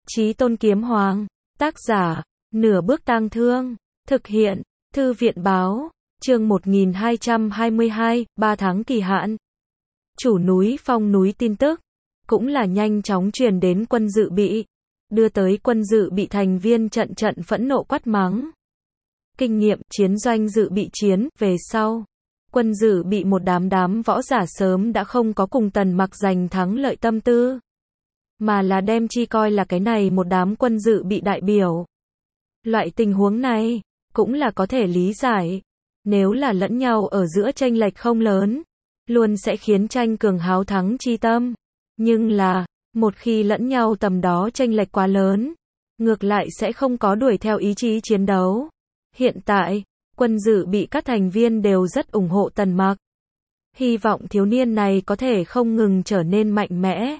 Chí Tôn Kiếm Hoàng, tác giả, Nửa Bước Tang Thương, thực hiện, Thư viện báo, chương 1222, 3 tháng kỳ hạn. Chủ núi Phong núi tin tức, cũng là nhanh chóng truyền đến Quân Dự Bị, đưa tới Quân Dự Bị thành viên trận trận phẫn nộ quát mắng. Kinh nghiệm chiến doanh Dự Bị chiến, về sau, Quân Dự Bị một đám võ giả sớm đã không có cùng Tần Mặc giành thắng lợi tâm tư, mà là đem chi coi là cái này một đám Quân Dự Bị đại biểu. Loại tình huống này, cũng là có thể lý giải. Nếu là lẫn nhau ở giữa chênh lệch không lớn, luôn sẽ khiến tranh cường háo thắng chi tâm. Nhưng là, một khi lẫn nhau tầm đó chênh lệch quá lớn, ngược lại sẽ không có đuổi theo ý chí chiến đấu. Hiện tại, Quân Dự Bị các thành viên đều rất ủng hộ Tần Mặc. Hy vọng thiếu niên này có thể không ngừng trở nên mạnh mẽ,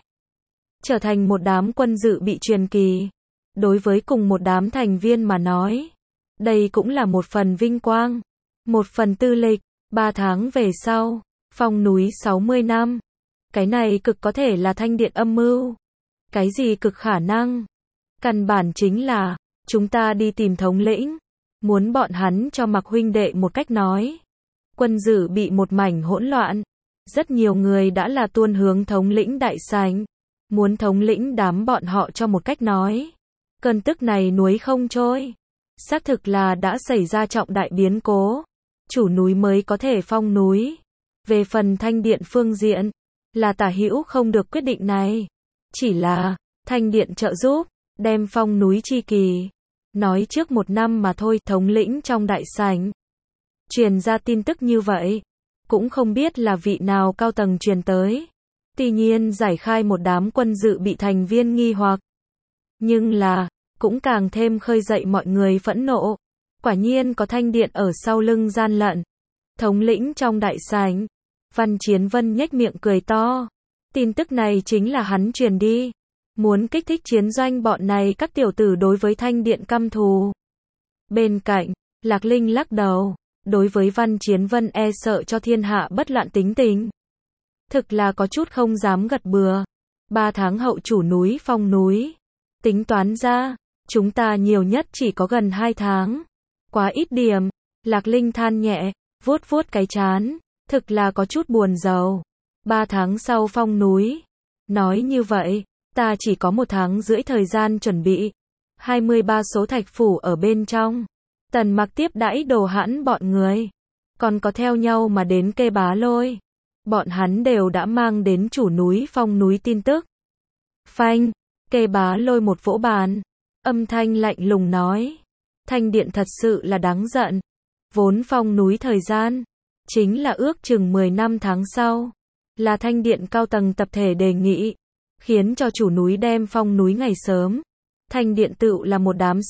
trở thành một đám Quân Dự Bị truyền kỳ. Đối với cùng một đám thành viên mà nói, đây cũng là một phần vinh quang, một phần tư lịch. 3 tháng về sau, Phong núi 60 năm. Cái này cực có thể là thanh điện âm mưu. Cái gì cực khả năng? Căn bản chính là, chúng ta đi tìm thống lĩnh, muốn bọn hắn cho Mặc huynh đệ một cách nói. Quân Dự Bị một mảnh hỗn loạn. Rất nhiều người đã là tuôn hướng thống lĩnh đại sảnh, muốn thống lĩnh đám bọn họ cho một cách nói. Cơn tức này nuối không trôi. Xác thực là đã xảy ra trọng đại biến cố. Chủ núi mới có thể phong núi. Về phần thanh điện phương diện, là Tả Hữu không được quyết định này. Chỉ là, thanh điện trợ giúp, đem phong núi chi kỳ. Nói trước 1 năm mà thôi. Thống lĩnh trong đại sảnh truyền ra tin tức như vậy, cũng không biết là vị nào cao tầng truyền tới. Tuy nhiên giải khai một đám Quân Dự Bị thành viên nghi hoặc. Nhưng là, cũng càng thêm khơi dậy mọi người phẫn nộ. Quả nhiên có thanh điện ở sau lưng gian lận. Thống lĩnh trong đại sảnh, Văn Chiến Vân nhếch miệng cười to. Tin tức này chính là hắn truyền đi, muốn kích thích chiến doanh bọn này các tiểu tử đối với thanh điện căm thù. Bên cạnh, Lạc Linh lắc đầu, đối với Văn Chiến Vân e sợ cho thiên hạ bất loạn tính tình. Thực là có chút không dám gật bừa. 3 tháng hậu chủ núi Phong núi. Tính toán ra, chúng ta nhiều nhất chỉ có gần 2 tháng. Quá ít điểm. Lạc Linh than nhẹ, vuốt vuốt cái trán, thực là có chút buồn rầu. 3 tháng sau Phong núi. Nói như vậy, ta chỉ có 1 tháng rưỡi thời gian chuẩn bị. 23 số thạch phủ ở bên trong. Tần Mặc tiếp đãi Đồ Hãn bọn người. Còn có theo nhau mà đến Kê Bá Lôi. Bọn hắn đều đã mang đến chủ núi Phong núi tin tức. Phanh, Kê Bá Lôi một vỗ bàn, âm thanh lạnh lùng nói. Thanh điện thật sự là đáng giận. Vốn Phong núi thời gian, chính là ước chừng 10 năm tháng sau. Là thanh điện cao tầng tập thể đề nghị, khiến cho chủ núi đem Phong núi ngày sớm. Thanh điện tựu là một đám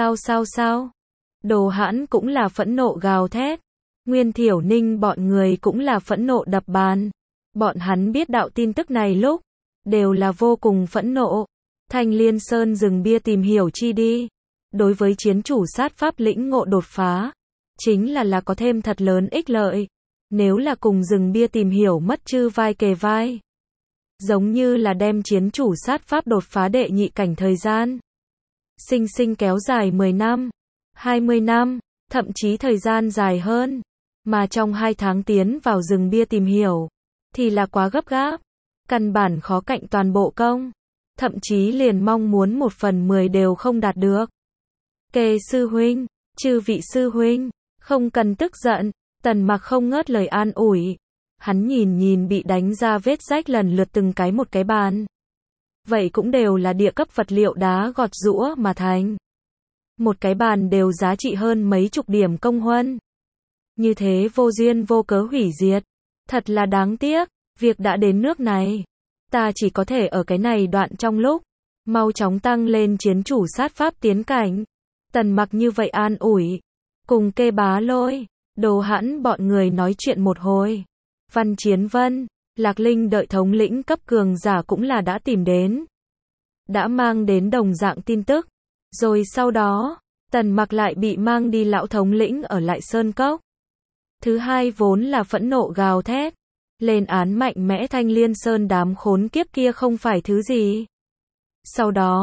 sao. Đồ Hãn cũng là phẫn nộ gào thét. Nguyên Thiểu Ninh bọn người cũng là phẫn nộ đập bàn. Bọn hắn biết đạo tin tức này lúc, đều là vô cùng phẫn nộ. Thanh Liên Sơn dừng bia tìm hiểu chi đi. Đối với chiến chủ sát pháp lĩnh ngộ đột phá, chính là có thêm thật lớn ích lợi. Nếu là cùng dừng bia tìm hiểu mất chư vai kề vai, giống như là đem chiến chủ sát pháp đột phá đệ nhị cảnh thời gian, sinh kéo dài 10 năm, 20 năm, thậm chí thời gian dài hơn. Mà trong 2 tháng tiến vào rừng bia tìm hiểu, thì là quá gấp gáp, căn bản khó cạnh toàn bộ công, thậm chí liền mong muốn 1/10 đều không đạt được. Kê sư huynh, chư vị sư huynh, không cần tức giận. Tần Mặc không ngớt lời an ủi. Hắn nhìn bị đánh ra vết rách lần lượt từng cái một cái bàn. Vậy cũng đều là địa cấp vật liệu đá gọt giũa mà thành. Một cái bàn đều giá trị hơn mấy chục điểm công huân. Như thế vô duyên vô cớ hủy diệt. Thật là đáng tiếc. Việc đã đến nước này, ta chỉ có thể ở cái này đoạn trong lúc mau chóng tăng lên chiến chủ sát pháp tiến cảnh. Tần Mặc như vậy an ủi. Cùng Kê Bá Lôi, Đồ Hãn bọn người nói chuyện một hồi. Văn Chiến Vân, Lạc Linh đợi thống lĩnh cấp cường giả cũng là đã tìm đến, đã mang đến đồng dạng tin tức. Rồi sau đó, Tần Mặc lại bị mang đi lão thống lĩnh ở lại Sơn Cốc. Thứ hai vốn là phẫn nộ gào thét, lên án mạnh mẽ Thanh Liên Sơn đám khốn kiếp kia không phải thứ gì. Sau đó,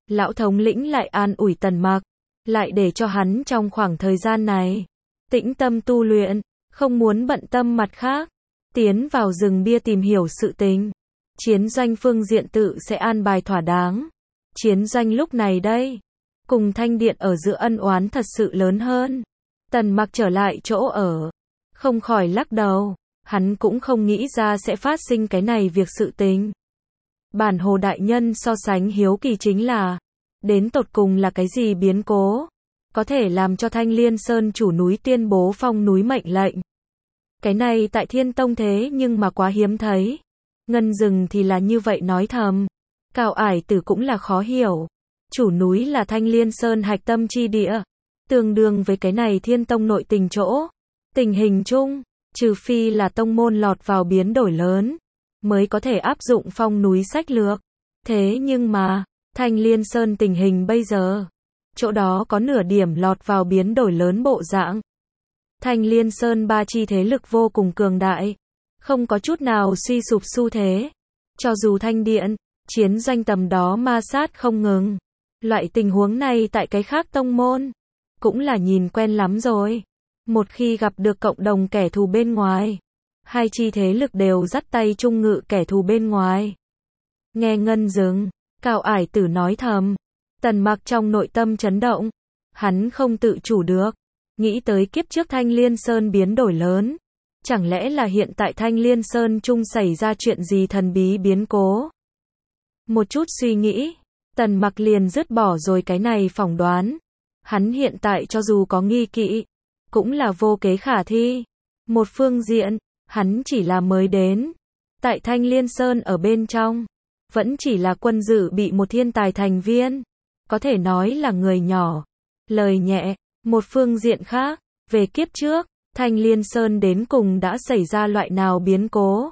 Lão thống lĩnh lại an ủi Tần Mặc, lại để cho hắn trong khoảng thời gian này tĩnh tâm tu luyện, không muốn bận tâm mặt khác, tiến vào rừng bia tìm hiểu sự tình. Chiến doanh phương diện tự sẽ an bài thỏa đáng. Chiến doanh lúc này đây, cùng Thanh Điện ở giữa ân oán thật sự lớn hơn. Tần Mặc trở lại chỗ ở, không khỏi lắc đầu, hắn cũng không nghĩ ra sẽ phát sinh cái này việc sự tình. Bản Hồ đại nhân so sánh hiếu kỳ chính là, đến tột cùng là cái gì biến cố, có thể làm cho Thanh Liên Sơn chủ núi tuyên bố phong núi mệnh lệnh. Cái này tại Thiên Tông thế nhưng mà quá hiếm thấy. Ngân Dừng thì là như vậy nói thầm. Cao Ải Tử cũng là khó hiểu. Chủ núi là Thanh Liên Sơn hạch tâm chi địa, tương đương với cái này Thiên Tông nội tình chỗ. Tình hình chung, trừ phi là tông môn lọt vào biến đổi lớn, mới có thể áp dụng phong núi sách lược. Thế nhưng mà, Thanh Liên Sơn tình hình bây giờ, chỗ đó có nửa điểm lọt vào biến đổi lớn bộ dạng. Thanh Liên Sơn ba chi thế lực vô cùng cường đại, không có chút nào suy sụp xu thế. Cho dù Thanh Điện, chiến doanh tầm đó ma sát không ngừng. Loại tình huống này tại cái khác tông môn, cũng là nhìn quen lắm rồi. Một khi gặp được cộng đồng kẻ thù bên ngoài, hai chi thế lực đều dắt tay chung ngự kẻ thù bên ngoài. Nghe Ngân Dừng, Cao Ải Tử nói thầm. Tần Mặc trong nội tâm chấn động, hắn không tự chủ được, nghĩ tới kiếp trước Thanh Liên Sơn biến đổi lớn. Chẳng lẽ là hiện tại Thanh Liên Sơn chung xảy ra chuyện gì thần bí biến cố? Một chút suy nghĩ, Tần Mặc liền dứt bỏ rồi cái này phỏng đoán. Hắn hiện tại cho dù có nghi kỵ, cũng là vô kế khả thi. Một phương diện, hắn chỉ là mới đến. Tại Thanh Liên Sơn ở bên trong, vẫn chỉ là quân dự bị một thiên tài thành viên. Có thể nói là người nhỏ, lời nhẹ. Một phương diện khác, về kiếp trước, Thanh Liên Sơn đến cùng đã xảy ra loại nào biến cố.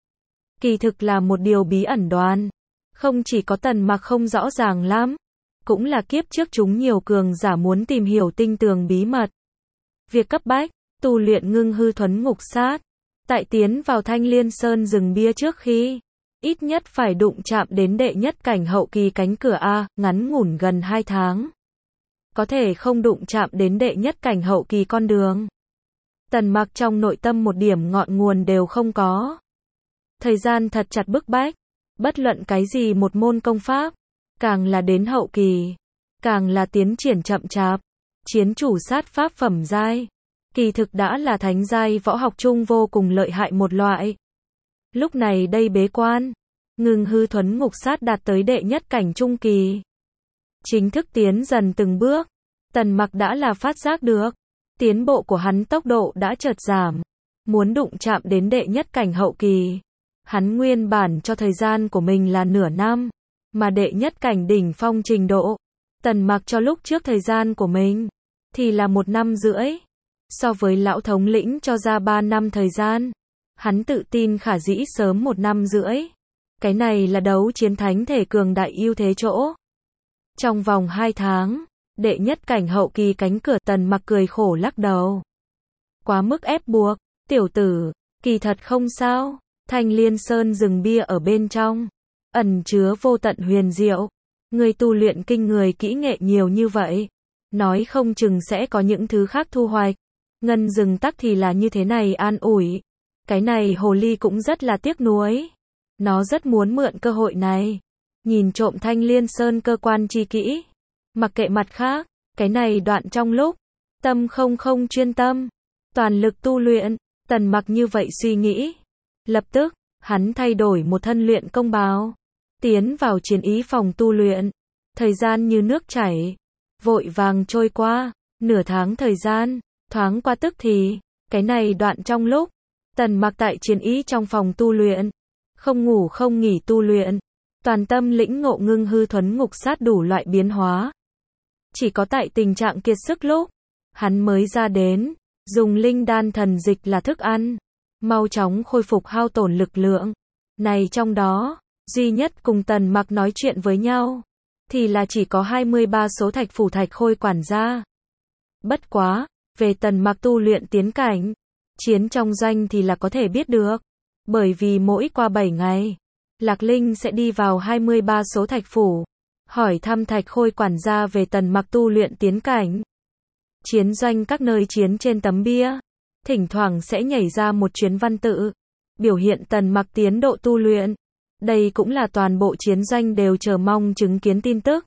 Kỳ thực là một điều bí ẩn đoán. Không chỉ có Tần Mặc không rõ ràng lắm, cũng là kiếp trước chúng nhiều cường giả muốn tìm hiểu tinh tường bí mật. Việc cấp bách, tu luyện ngưng hư thuấn ngục sát. Tại tiến vào Thanh Liên Sơn rừng bia trước khi, ít nhất phải đụng chạm đến đệ nhất cảnh hậu kỳ cánh cửa A, ngắn ngủn gần 2 tháng. Có thể không đụng chạm đến đệ nhất cảnh hậu kỳ con đường. Tần Mặc trong nội tâm một điểm ngọn nguồn đều không có. Thời gian thật chặt bức bách. Bất luận cái gì một môn công pháp, càng là đến hậu kỳ, càng là tiến triển chậm chạp. Chiến chủ sát pháp phẩm giai, kỳ thực đã là thánh giai võ học chung vô cùng lợi hại một loại. Lúc này đây bế quan, ngưng hư thuấn ngục sát đạt tới đệ nhất cảnh trung kỳ. Chính thức tiến dần từng bước, Tần Mặc đã là phát giác được, tiến bộ của hắn tốc độ đã chợt giảm, muốn đụng chạm đến đệ nhất cảnh hậu kỳ. Hắn nguyên bản cho thời gian của mình là nửa năm, mà đệ nhất cảnh đỉnh phong trình độ, Tần Mặc cho lúc trước thời gian của mình, thì là 1 năm rưỡi. So với lão thống lĩnh cho ra 3 năm thời gian, hắn tự tin khả dĩ sớm 1 năm rưỡi. Cái này là đấu chiến thánh thể cường đại ưu thế chỗ. Trong vòng 2 tháng, đệ nhất cảnh hậu kỳ cánh cửa. Tần Mặc cười khổ lắc đầu. Quá mức ép buộc, tiểu tử, kỳ thật không sao. Thanh Liên Sơn rừng bia ở bên trong, ẩn chứa vô tận huyền diệu. Người tu luyện kinh người kỹ nghệ nhiều như vậy, nói không chừng sẽ có những thứ khác thu hoạch. Ngân Dừng tắc thì là như thế này an ủi. Cái này hồ ly cũng rất là tiếc nuối. Nó rất muốn mượn cơ hội này, nhìn trộm Thanh Liên Sơn cơ quan chi kỹ. Mặc kệ mặt khác, cái này đoạn trong lúc, tâm không chuyên tâm, toàn lực tu luyện. Tần Mặc như vậy suy nghĩ. Lập tức, hắn thay đổi một thân luyện công bào, tiến vào chiến ý phòng tu luyện. Thời gian như nước chảy, vội vàng trôi qua, nửa tháng thời gian, thoáng qua tức thì. Cái này đoạn trong lúc, Tần Mặc tại chiến ý trong phòng tu luyện, không ngủ không nghỉ tu luyện, toàn tâm lĩnh ngộ ngưng hư thuấn ngục sát đủ loại biến hóa. Chỉ có tại tình trạng kiệt sức lúc, hắn mới ra đến, dùng linh đan thần dịch là thức ăn, mau chóng khôi phục hao tổn lực lượng. Này trong đó, duy nhất cùng Tần Mặc nói chuyện với nhau, thì là chỉ có 23 số Thạch Phủ Thạch Khôi quản gia. Bất quá, về Tần Mặc tu luyện tiến cảnh, chiến trong doanh thì là có thể biết được. Bởi vì mỗi qua 7 ngày, Lạc Linh sẽ đi vào 23 số Thạch Phủ. hỏi thăm Thạch Khôi quản gia về Tần Mặc tu luyện tiến cảnh. Chiến doanh các nơi chiến trên tấm bia, thỉnh thoảng sẽ nhảy ra một chuyến văn tự, biểu hiện Tần Mặc tiến độ tu luyện. Đây cũng là toàn bộ chiến doanh đều chờ mong chứng kiến tin tức.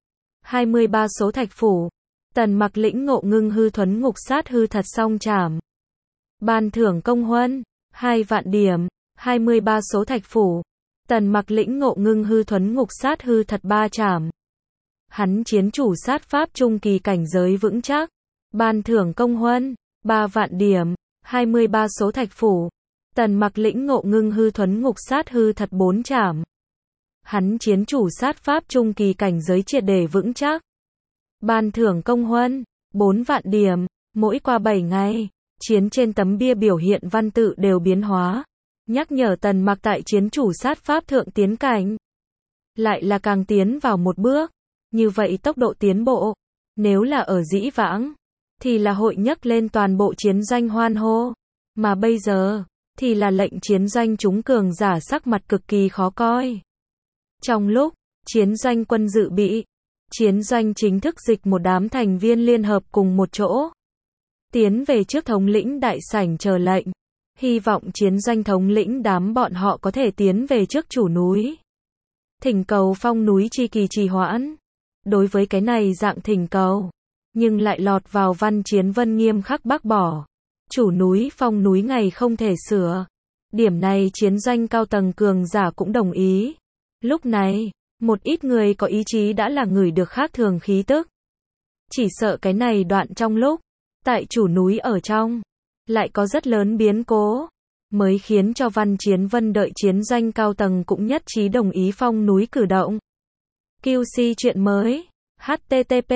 23 số thạch phủ, Tần Mặc lĩnh ngộ ngưng hư thuấn ngục sát hư thật song trảm. Ban thưởng công huân, 2 vạn điểm, 23 số thạch phủ, Tần Mặc lĩnh ngộ ngưng hư thuấn ngục sát hư thật 3 trảm. Hắn chiến chủ sát pháp trung kỳ cảnh giới vững chắc. Ban thưởng công huân, 3 vạn điểm, 23 số thạch phủ, Tần Mặc lĩnh ngộ ngưng hư thuấn ngục sát hư thật 4 trảm. Hắn chiến chủ sát pháp trung kỳ cảnh giới triệt để vững chắc. Ban thưởng công huân, 4 vạn điểm, mỗi qua 7 ngày, chiến trên tấm bia biểu hiện văn tự đều biến hóa, nhắc nhở Tần Mặc tại chiến chủ sát pháp thượng tiến cảnh. Lại là càng tiến vào một bước, như vậy tốc độ tiến bộ, nếu là ở dĩ vãng, thì là hội nhấc lên toàn bộ chiến doanh hoan hô, mà bây giờ, thì là lệnh chiến doanh chúng cường giả sắc mặt cực kỳ khó coi. Trong lúc, chiến doanh quân dự bị, chiến doanh chính thức dịch một đám thành viên liên hợp cùng một chỗ, tiến về trước thống lĩnh đại sảnh chờ lệnh, hy vọng chiến doanh thống lĩnh đám bọn họ có thể tiến về trước chủ núi. Thỉnh cầu phong núi chi kỳ trì hoãn. Đối với cái này dạng thỉnh cầu, nhưng lại lọt vào Văn Chiến Vân nghiêm khắc bác bỏ. Chủ núi phong núi ngày không thể sửa. Điểm này chiến doanh cao tầng cường giả cũng đồng ý. Lúc này, một ít người có ý chí đã là người được khác thường khí tức. Chỉ sợ cái này đoạn trong lúc, tại chủ núi ở trong, lại có rất lớn biến cố, mới khiến cho Văn Chiến Vân đợi chiến doanh cao tầng cũng nhất trí đồng ý phong núi cử động. QC chuyện mới. http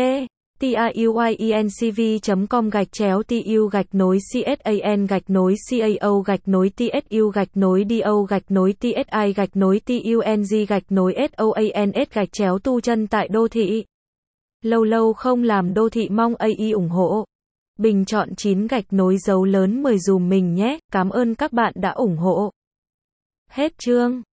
tuyenc.com/TU-TSAN-TSU-TSI-TUNG-TUNZ-TUNZ tu chân tại đô thị. Lâu lâu không làm đô thị mong AI ủng hộ. Bình chọn 9 gạch nối dấu lớn 10 dùm mình nhé. Cảm ơn các bạn đã ủng hộ. Hết chương.